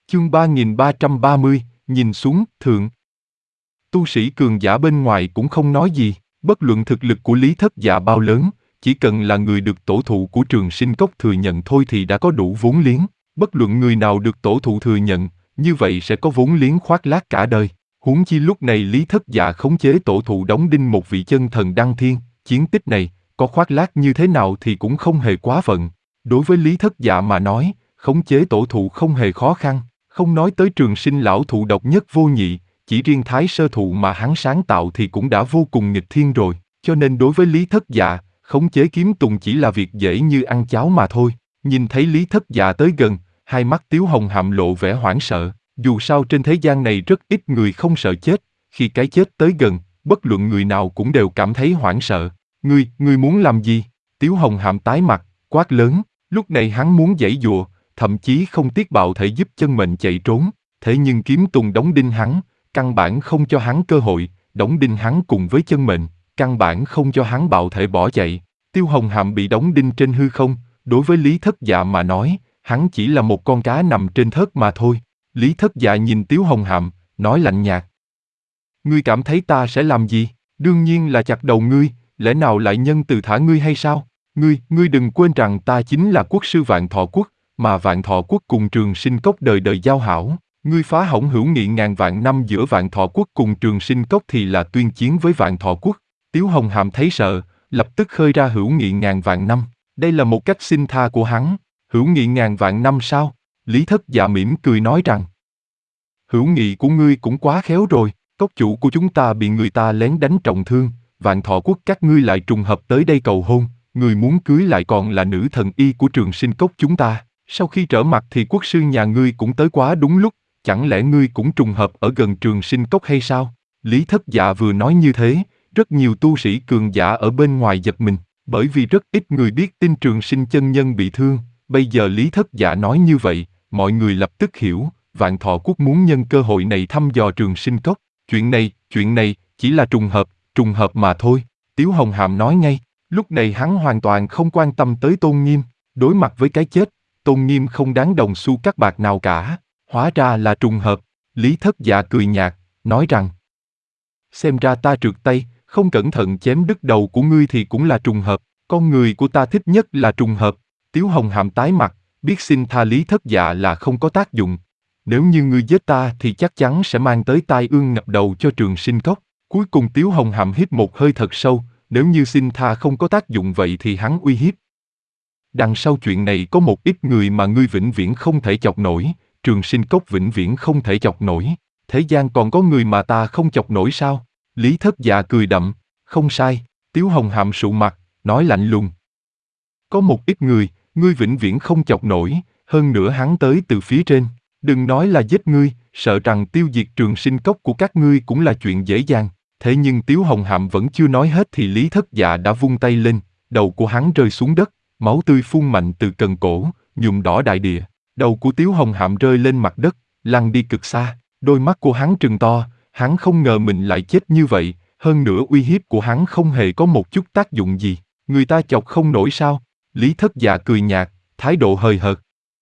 Chương 3330, nhìn xuống, thượng. Tu sĩ cường giả bên ngoài cũng không nói gì, bất luận thực lực của Lý Thất Dạ bao lớn, chỉ cần là người được tổ thụ của Trường Sinh Cốc thừa nhận thôi thì đã có đủ vốn liếng. Bất luận người nào được tổ thụ thừa nhận, như vậy sẽ có vốn liếng khoác lác cả đời. Huống chi lúc này Lý Thất Dạ khống chế tổ thụ đóng đinh một vị chân thần đăng thiên, chiến tích này, có khoác lác như thế nào thì cũng không hề quá phận. Đối với Lý Thất Dạ mà nói, khống chế tổ thụ không hề khó khăn, không nói tới Trường Sinh lão thụ độc nhất vô nhị, chỉ riêng Thái Sơ thụ mà hắn sáng tạo thì cũng đã vô cùng nghịch thiên rồi, cho nên đối với Lý Thất Dạ, khống chế kiếm tùng chỉ là việc dễ như ăn cháo mà thôi. Nhìn thấy Lý Thất Dạ tới gần, hai mắt Tiếu Hồng Hàm lộ vẻ hoảng sợ, dù sao trên thế gian này rất ít người không sợ chết, khi cái chết tới gần, bất luận người nào cũng đều cảm thấy hoảng sợ. Ngươi muốn làm gì? Tiếu Hồng Hàm tái mặt, quát lớn, lúc này hắn muốn giãy giụa, thậm chí không tiếc bạo thể giúp chân mệnh chạy trốn, thế nhưng kiếm tùng đóng đinh hắn, căn bản không cho hắn cơ hội, đóng đinh hắn cùng với chân mệnh, căn bản không cho hắn bạo thể bỏ chạy. Tiêu Hồng Hàm bị đóng đinh trên hư không, đối với Lý Thất Dạ mà nói, hắn chỉ là một con cá nằm trên thớt mà thôi. Lý Thất Dạ nhìn Tiếu Hồng Hàm, nói lạnh nhạt. Ngươi cảm thấy ta sẽ làm gì? Đương nhiên là chặt đầu ngươi, lẽ nào lại nhân từ thả ngươi hay sao? Ngươi đừng quên rằng ta chính là quốc sư Vạn Thọ Quốc, mà Vạn Thọ Quốc cùng Trường Sinh Cốc đời đời giao hảo. Ngươi phá hỏng hữu nghị ngàn vạn năm giữa Vạn Thọ Quốc cùng Trường Sinh Cốc thì là tuyên chiến với Vạn Thọ Quốc. Tiếu Hồng Hàm thấy sợ, lập tức khơi ra hữu nghị ngàn vạn năm. Đây là một cách xin tha của hắn. Hữu nghị ngàn vạn năm sao? Lý Thất Dạ mỉm cười nói rằng. Hữu nghị của ngươi cũng quá khéo rồi, cốc chủ của chúng ta bị người ta lén đánh trọng thương, Vạn Thọ Quốc các ngươi lại trùng hợp tới đây cầu hôn, người muốn cưới lại còn là nữ thần y của Trường Sinh Cốc chúng ta. Sau khi trở mặt thì quốc sư nhà ngươi cũng tới quá đúng lúc, chẳng lẽ ngươi cũng trùng hợp ở gần Trường Sinh Cốc hay sao? Lý Thất Dạ vừa nói như thế, rất nhiều tu sĩ cường giả ở bên ngoài giật mình, bởi vì rất ít người biết tin Trường Sinh chân nhân bị thương. Bây giờ Lý Thất Dạ nói như vậy, mọi người lập tức hiểu, Vạn Thọ Quốc muốn nhân cơ hội này thăm dò Trường Sinh Cốc. Chuyện này chỉ là trùng hợp mà thôi. Tiếu Hồng Hàm nói ngay, lúc này hắn hoàn toàn không quan tâm tới Tôn Nghiêm, đối mặt với cái chết, Tôn Nghiêm không đáng đồng xu cắt bạc nào cả. Hóa ra là trùng hợp. Lý Thất Dạ cười nhạt, nói rằng, xem ra ta trượt tay, không cẩn thận chém đứt đầu của ngươi thì cũng là trùng hợp, con người của ta thích nhất là trùng hợp. Tiếu Hồng Hàm tái mặt, biết xin tha Lý Thất Dạ là không có tác dụng. Nếu như ngươi giết ta thì chắc chắn sẽ mang tới tai ương ngập đầu cho Trường Sinh Cốc. Cuối cùng Tiếu Hồng Hàm hít một hơi thật sâu, nếu như xin tha không có tác dụng vậy thì hắn uy hiếp. Đằng sau chuyện này có một ít người mà ngươi vĩnh viễn không thể chọc nổi, Trường Sinh Cốc vĩnh viễn không thể chọc nổi. Thế gian còn có người mà ta không chọc nổi sao? Lý Thất Dạ cười đậm, không sai. Tiếu Hồng Hàm sụ mặt, nói lạnh lùng. Có một ít người, ngươi vĩnh viễn không chọc nổi, hơn nữa hắn tới từ phía trên. Đừng nói là giết ngươi, sợ rằng tiêu diệt Trường Sinh Cốc của các ngươi cũng là chuyện dễ dàng. Thế nhưng Tiếu Hồng Hàm vẫn chưa nói hết thì Lý Thất Dạ đã vung tay lên, đầu của hắn rơi xuống đất, máu tươi phun mạnh từ cần cổ, nhuộm đỏ đại địa. Đầu của Tiếu Hồng Hàm rơi lên mặt đất, lăn đi cực xa, đôi mắt của hắn trừng to, hắn không ngờ mình lại chết như vậy, hơn nữa uy hiếp của hắn không hề có một chút tác dụng gì, người ta chọc không nổi sao? Lý Thất Dạ cười nhạt, thái độ hời hợt.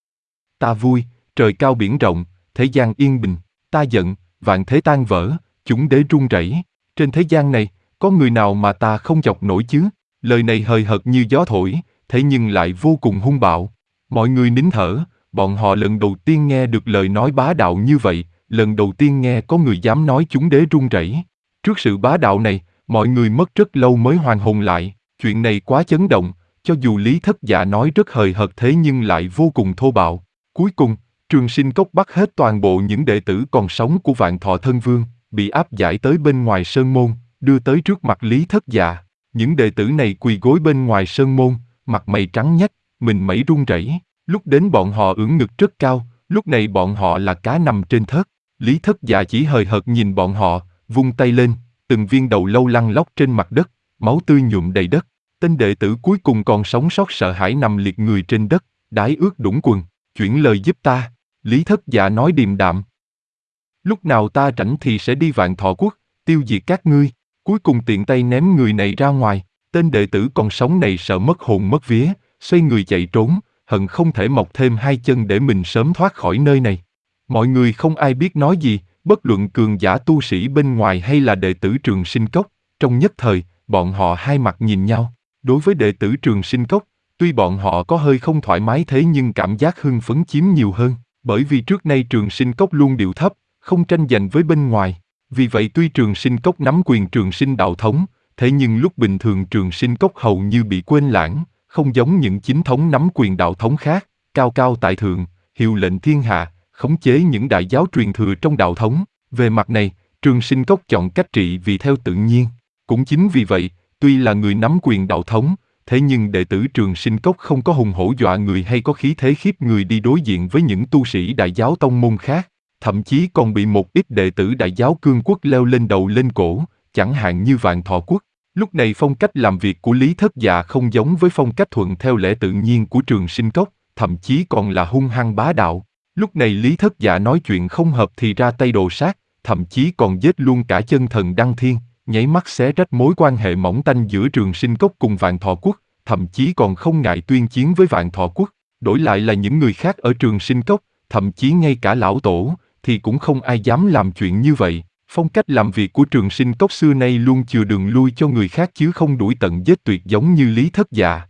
Ta vui, trời cao biển rộng, thế gian yên bình, ta giận, vạn thế tan vỡ, chúng đế run rẩy. Trên thế gian này, có người nào mà ta không chọc nổi chứ? Lời này hời hợt như gió thổi, thế nhưng lại vô cùng hung bạo. Mọi người nín thở, bọn họ lần đầu tiên nghe được lời nói bá đạo như vậy, lần đầu tiên nghe có người dám nói chúng đế run rẩy. Trước sự bá đạo này, mọi người mất rất lâu mới hoàn hồn lại, chuyện này quá chấn động, cho dù Lý Thất Dạ nói rất hời hợt thế nhưng lại vô cùng thô bạo. Cuối cùng, Trường Sinh Cốc bắt hết toàn bộ những đệ tử còn sống của Vạn Thọ Thân Vương, bị áp giải tới bên ngoài sơn môn, đưa tới trước mặt Lý Thất Dạ. Những đệ tử này quỳ gối bên ngoài sơn môn, mặt mày trắng nhách, mình mẩy run rẩy. Lúc đến bọn họ ưỡn ngực rất cao, lúc này bọn họ là cá nằm trên thớt. Lý Thất Dạ chỉ hời hợt nhìn bọn họ, vung tay lên, từng viên đầu lâu lăn lóc trên mặt đất, máu tươi nhuộm đầy đất. Tên đệ tử cuối cùng còn sống sót sợ hãi nằm liệt người trên đất, đái ướt đũng quần. Chuyển lời giúp ta, Lý Thất Dạ nói điềm đạm. Lúc nào ta rảnh thì sẽ đi Vạn Thọ Quốc, tiêu diệt các ngươi. Cuối cùng tiện tay ném người này ra ngoài. Tên đệ tử còn sống này sợ mất hồn mất vía, xoay người chạy trốn, hận không thể mọc thêm hai chân để mình sớm thoát khỏi nơi này. Mọi người không ai biết nói gì, bất luận cường giả tu sĩ bên ngoài hay là đệ tử Trường Sinh Cốc. Trong nhất thời, bọn họ hai mặt nhìn nhau. Đối với đệ tử Trường Sinh Cốc, tuy bọn họ có hơi không thoải mái thế nhưng cảm giác hưng phấn chiếm nhiều hơn, bởi vì trước nay Trường Sinh Cốc luôn điệu thấp, không tranh giành với bên ngoài. Vì vậy tuy Trường Sinh Cốc nắm quyền Trường Sinh đạo thống, thế nhưng lúc bình thường Trường Sinh Cốc hầu như bị quên lãng, không giống những chính thống nắm quyền đạo thống khác, cao cao tại thượng, hiệu lệnh thiên hạ, khống chế những đại giáo truyền thừa trong đạo thống. Về mặt này, Trường Sinh Cốc chọn cách trị vì theo tự nhiên. Cũng chính vì vậy, tuy là người nắm quyền đạo thống, thế nhưng đệ tử Trường Sinh Cốc không có hùng hổ dọa người hay có khí thế khiếp người đi đối diện với những tu sĩ đại giáo tông môn khác. Thậm chí còn bị một ít đệ tử đại giáo cương quốc leo lên đầu lên cổ, chẳng hạn như Vạn Thọ Quốc. Lúc này phong cách làm việc của Lý Thất Dạ không giống với phong cách thuận theo lẽ tự nhiên của Trường Sinh Cốc, thậm chí còn là hung hăng bá đạo. Lúc này Lý Thất Dạ nói chuyện không hợp thì ra tay đồ sát, thậm chí còn giết luôn cả chân thần Đăng Thiên, nháy mắt xé rách mối quan hệ mỏng tanh giữa Trường Sinh Cốc cùng Vạn Thọ Quốc, thậm chí còn không ngại tuyên chiến với Vạn Thọ Quốc. Đổi lại là những người khác ở Trường Sinh Cốc, thậm chí ngay cả lão tổ, thì cũng không ai dám làm chuyện như vậy. Phong cách làm việc của Trường Sinh Cốc xưa nay luôn chừa đường lui cho người khác chứ không đuổi tận giết tuyệt giống như Lý Thất Dạ.